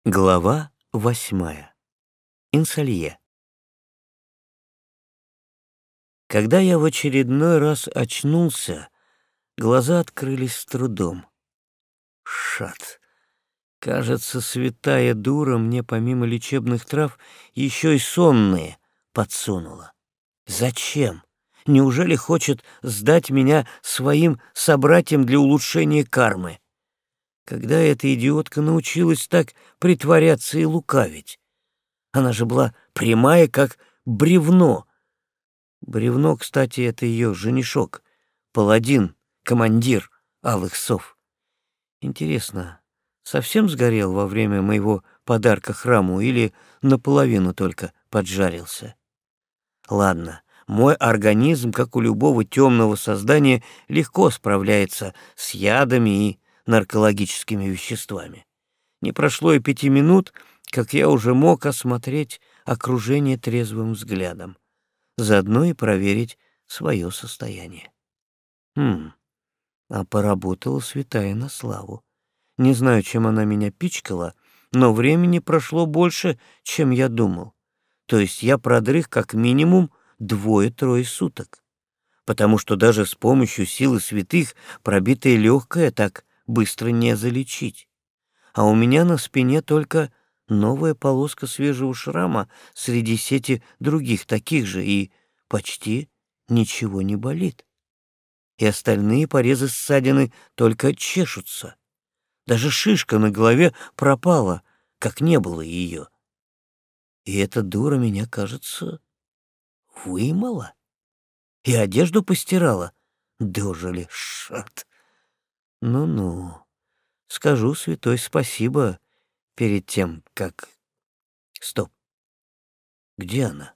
Глава 8. Инсалье. Когда я в очередной раз очнулся, глаза открылись с трудом. Шат. Кажется, святая дура мне помимо лечебных трав еще и сонные подсунула. Зачем? Неужели хочет сдать меня своим собратьям для улучшения кармы? Когда эта идиотка научилась так притворяться и лукавить? Она же была прямая, как бревно. Бревно, кстати, это ее женишок, паладин, командир алых сов. Интересно, совсем сгорел во время моего подарка храму или наполовину только поджарился? Ладно, мой организм, как у любого темного создания, легко справляется с ядами и наркологическими веществами. Не прошло и 5 минут, как я уже мог осмотреть окружение трезвым взглядом, заодно и проверить свое состояние. А поработала святая на славу. Не знаю, чем она меня пичкала, но времени прошло больше, чем я думал. То есть я продрых как минимум 2-3 суток, потому что даже с помощью силы святых пробитое легкое так быстро не залечить. А у меня на спине только новая полоска свежего шрама среди сети других таких же, и почти ничего не болит. И остальные порезы-ссадины только чешутся. Даже шишка на голове пропала, как не было ее. И эта дура меня, кажется, вымыла. И одежду постирала. Дожили, шат. Ну-ну, скажу святой спасибо перед тем, как... Стоп. Где она?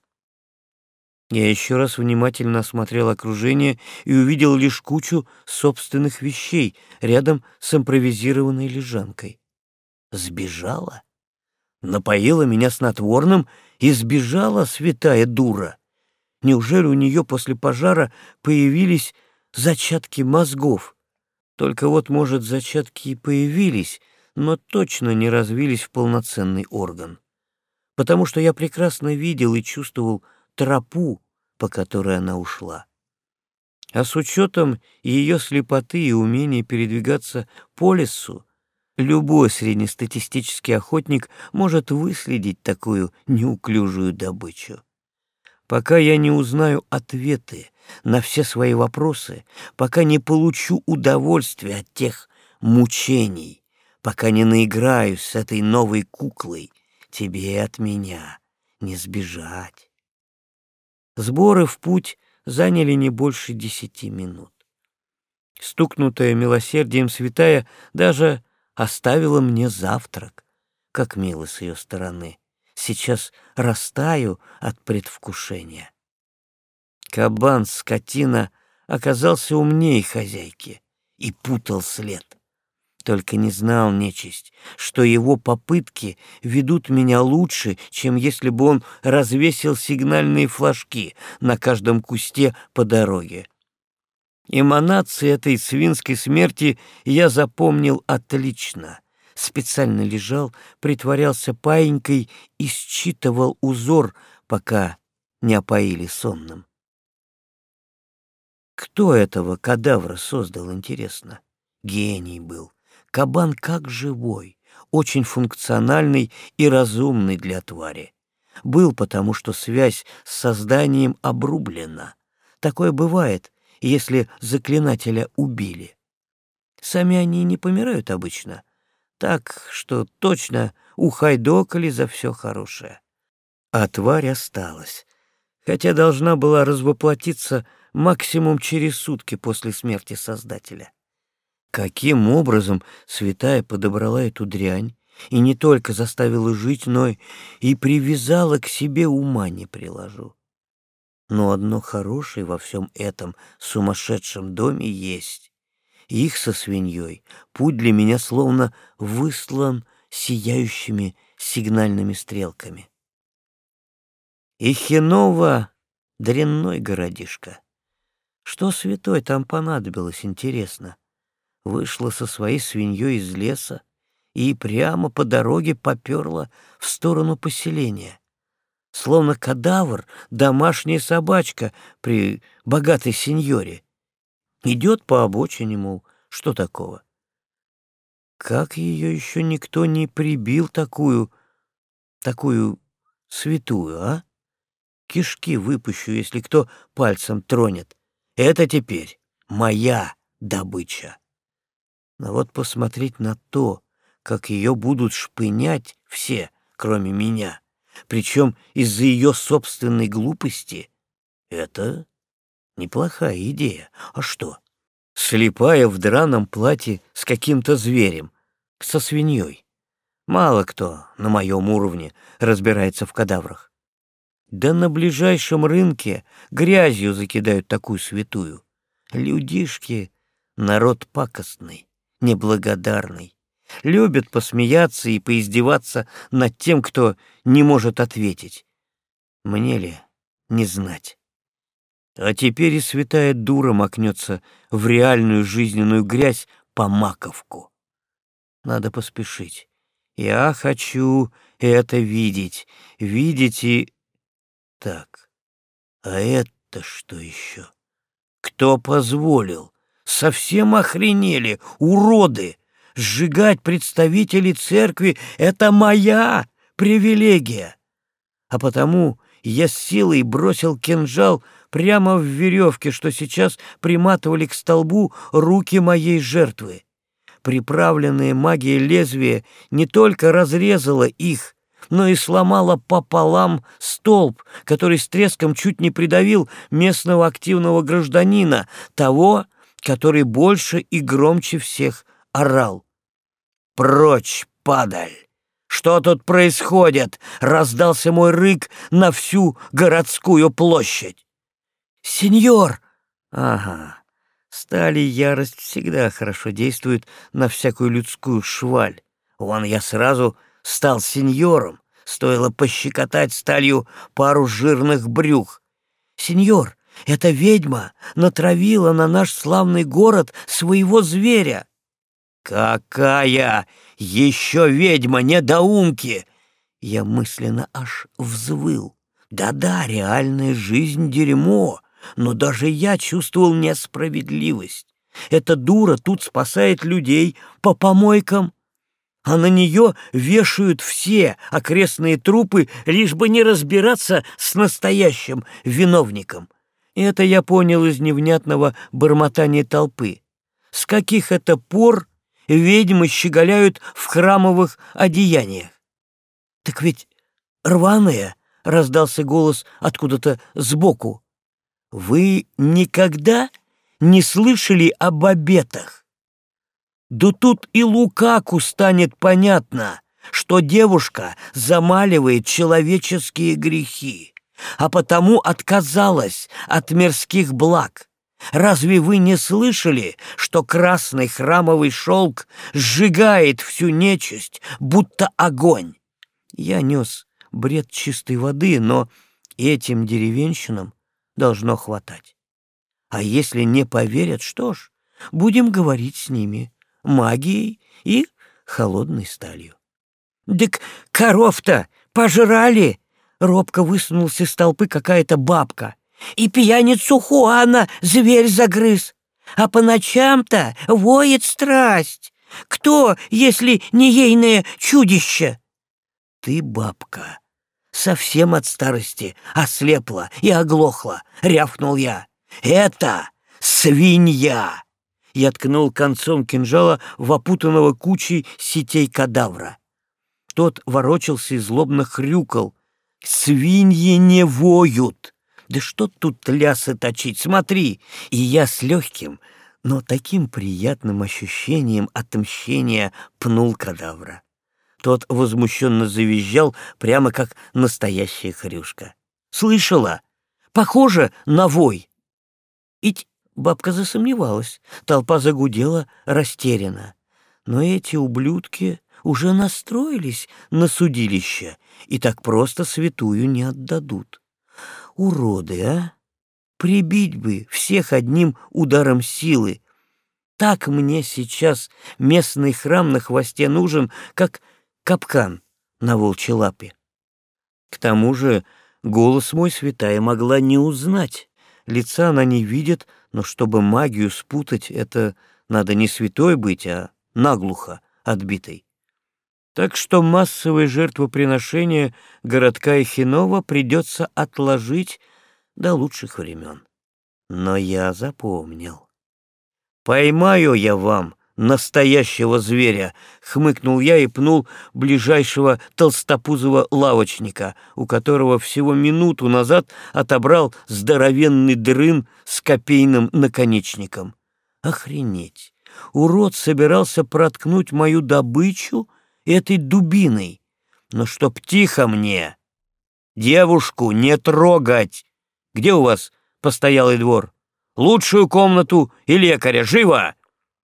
Я еще раз внимательно осмотрел окружение и увидел лишь кучу собственных вещей рядом с импровизированной лежанкой. Сбежала? Напоила меня снотворным и сбежала, святая дура. Неужели у нее после пожара появились зачатки мозгов? Только вот, может, зачатки и появились, но точно не развились в полноценный орган. Потому что я прекрасно видел и чувствовал тропу, по которой она ушла. А с учетом ее слепоты и умения передвигаться по лесу, любой среднестатистический охотник может выследить такую неуклюжую добычу. Пока я не узнаю ответы на все свои вопросы, пока не получу удовольствия от тех мучений, пока не наиграюсь с этой новой куклой, тебе от меня не сбежать. Сборы в путь заняли не больше 10 минут. Стукнутая милосердием святая даже оставила мне завтрак, как мило с ее стороны. Сейчас растаю от предвкушения. Кабан, скотина, оказался умнее хозяйки и путал след. Только не знал нечисть, что его попытки ведут меня лучше, чем если бы он развесил сигнальные флажки на каждом кусте по дороге. Эманации этой свинской смерти я запомнил отлично. Специально лежал, притворялся паинькой и считывал узор, пока не опоили сонным. Кто этого кадавра создал, интересно? Гений был. Кабан как живой, очень функциональный и разумный для твари. Был, потому что связь с созданием обрублена. Такое бывает, если заклинателя убили. Сами они не помирают обычно. Так что точно ухайдокали за все хорошее. А тварь осталась, хотя должна была развоплотиться максимум через сутки после смерти Создателя. Каким образом святая подобрала эту дрянь и не только заставила жить, но и привязала к себе, ума не приложу. Но одно хорошее во всем этом сумасшедшем доме есть. Их со свиньей путь для меня словно выслан сияющими сигнальными стрелками. И хеново дрянной городишко. Что святой там понадобилось, интересно? Вышла со своей свиньей из леса и прямо по дороге поперла в сторону поселения. Словно кадавр, домашняя собачка при богатой сеньоре. Идет по обочине, мол, что такого? Как ее еще никто не прибил такую святую, а? Кишки выпущу, если кто пальцем тронет. Это теперь моя добыча. Но вот посмотреть на то, как ее будут шпынять все, кроме меня, причем из-за ее собственной глупости, это неплохая идея. А что? Слепая в драном платье с каким-то зверем, со свиньей. Мало кто на моем уровне разбирается в кадаврах. Да на ближайшем рынке грязью закидают такую святую. Людишки — народ пакостный, неблагодарный. Любят посмеяться и поиздеваться над тем, кто не может ответить. Мне ли не знать? А теперь и святая дура макнется в реальную жизненную грязь по маковку. Надо поспешить. Я хочу это видеть. Видеть и... Так, а это что еще? Кто позволил? Совсем охренели, уроды! Сжигать представителей церкви — это моя привилегия. А потому я с силой бросил кинжал прямо в веревке, что сейчас приматывали к столбу руки моей жертвы. Приправленное магией лезвие не только разрезало их, но и сломало пополам столб, который с треском чуть не придавил местного активного гражданина, того, который больше и громче всех орал. «Прочь, падаль! Что тут происходит?» — раздался мой рык на всю городскую площадь. «Сеньор!» «Ага, сталь и ярость всегда хорошо действуют на всякую людскую шваль. Вон я сразу стал сеньором, стоило пощекотать сталью пару жирных брюх. Сеньор, эта ведьма натравила на наш славный город своего зверя». «Какая еще ведьма, недоумки!» Я мысленно аж взвыл. Да-да, реальная жизнь — дерьмо, но даже я чувствовал несправедливость. Эта дура тут спасает людей по помойкам, а на нее вешают все окрестные трупы, лишь бы не разбираться с настоящим виновником. И это я понял из невнятного бормотания толпы. С каких это пор ведьмы щеголяют в храмовых одеяниях? «Так ведь рваные!» — раздался голос откуда-то сбоку. «Вы никогда не слышали об обетах? Да тут и Лукаку станет понятно, что девушка замаливает человеческие грехи, а потому отказалась от мирских благ. Разве вы не слышали, что красный храмовый шелк сжигает всю нечисть, будто огонь?» Я нес бред чистой воды, но этим деревенщинам должно хватать. А если не поверят, что ж, будем говорить с ними магией и холодной сталью. «Дык коров-то пожрали!» — робко высунулась из толпы какая-то бабка. «И пьяницу Хуана зверь загрыз, а по ночам-то воет страсть. Кто, если не ейное чудище?» «Ты, бабка, совсем от старости ослепла и оглохла», — рявкнул я. «Это свинья!» Я ткнул концом кинжала в опутанного кучей сетей кадавра. Тот ворочался и злобно хрюкал. «Свиньи не воют! Да что тут лясы точить, смотри!» И я с легким, но таким приятным ощущением отмщения пнул кадавра. Тот возмущенно завизжал, прямо как настоящая хрюшка. «Слышала? Похоже на вой!» Ить бабка засомневалась, толпа загудела растерянно. Но эти ублюдки уже настроились на судилище и так просто святую не отдадут. Уроды, а! Прибить бы всех одним ударом силы. Так мне сейчас местный храм на хвосте нужен, как капкан на волчьей лапе. К тому же голос мой святая могла не узнать. Лица она не видит, но чтобы магию спутать, это надо не святой быть, а наглухо отбитой. Так что массовое жертвоприношение городка Ихинова придется отложить до лучших времен. Но я запомнил. «Поймаю я вам настоящего зверя!» — хмыкнул я и пнул ближайшего толстопузого лавочника, у которого всего минуту назад отобрал здоровенный дрын с копейным наконечником. Охренеть! Урод собирался проткнуть мою добычу этой дубиной. Но чтоб тихо мне! Девушку не трогать! Где у вас постоялый двор? Лучшую комнату и лекаря! Живо!»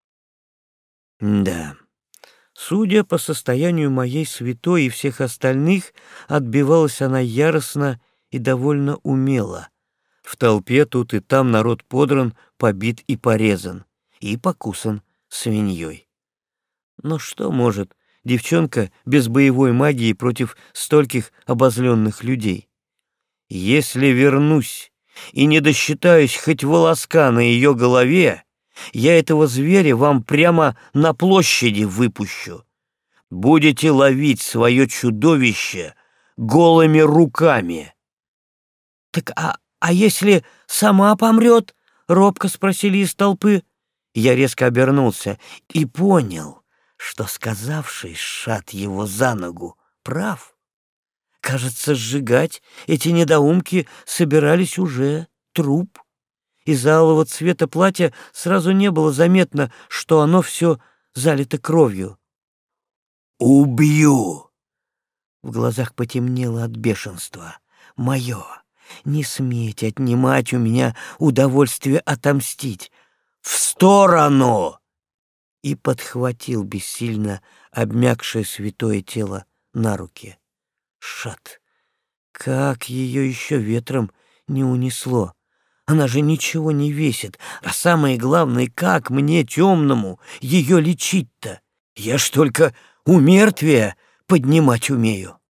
Да, судя по состоянию моей святой и всех остальных, отбивалась она яростно и довольно умело. В толпе тут и там народ подран, побит и порезан, и покусан свиньей. Но что может девчонка без боевой магии против стольких обозленных людей? Если вернусь и не досчитаюсь хоть волоска на ее голове, я этого зверя вам прямо на площади выпущу. Будете ловить свое чудовище голыми руками. — Так а если сама помрет? — робко спросили из толпы. Я резко обернулся и понял, что сказавший сшат его за ногу прав. Кажется, сжигать эти недоумки собирались уже труп. Из-за алого цвета платья сразу не было заметно, что оно все залито кровью. «Убью!» В глазах потемнело от бешенства. «Мое! Не смейте отнимать у меня удовольствие отомстить! В сторону!» И подхватил бессильно обмякшее святое тело на руки. Шат! Как ее еще ветром не унесло! Она же ничего не весит, а самое главное, как мне, темному, ее лечить-то? Я ж только у мертвия поднимать умею.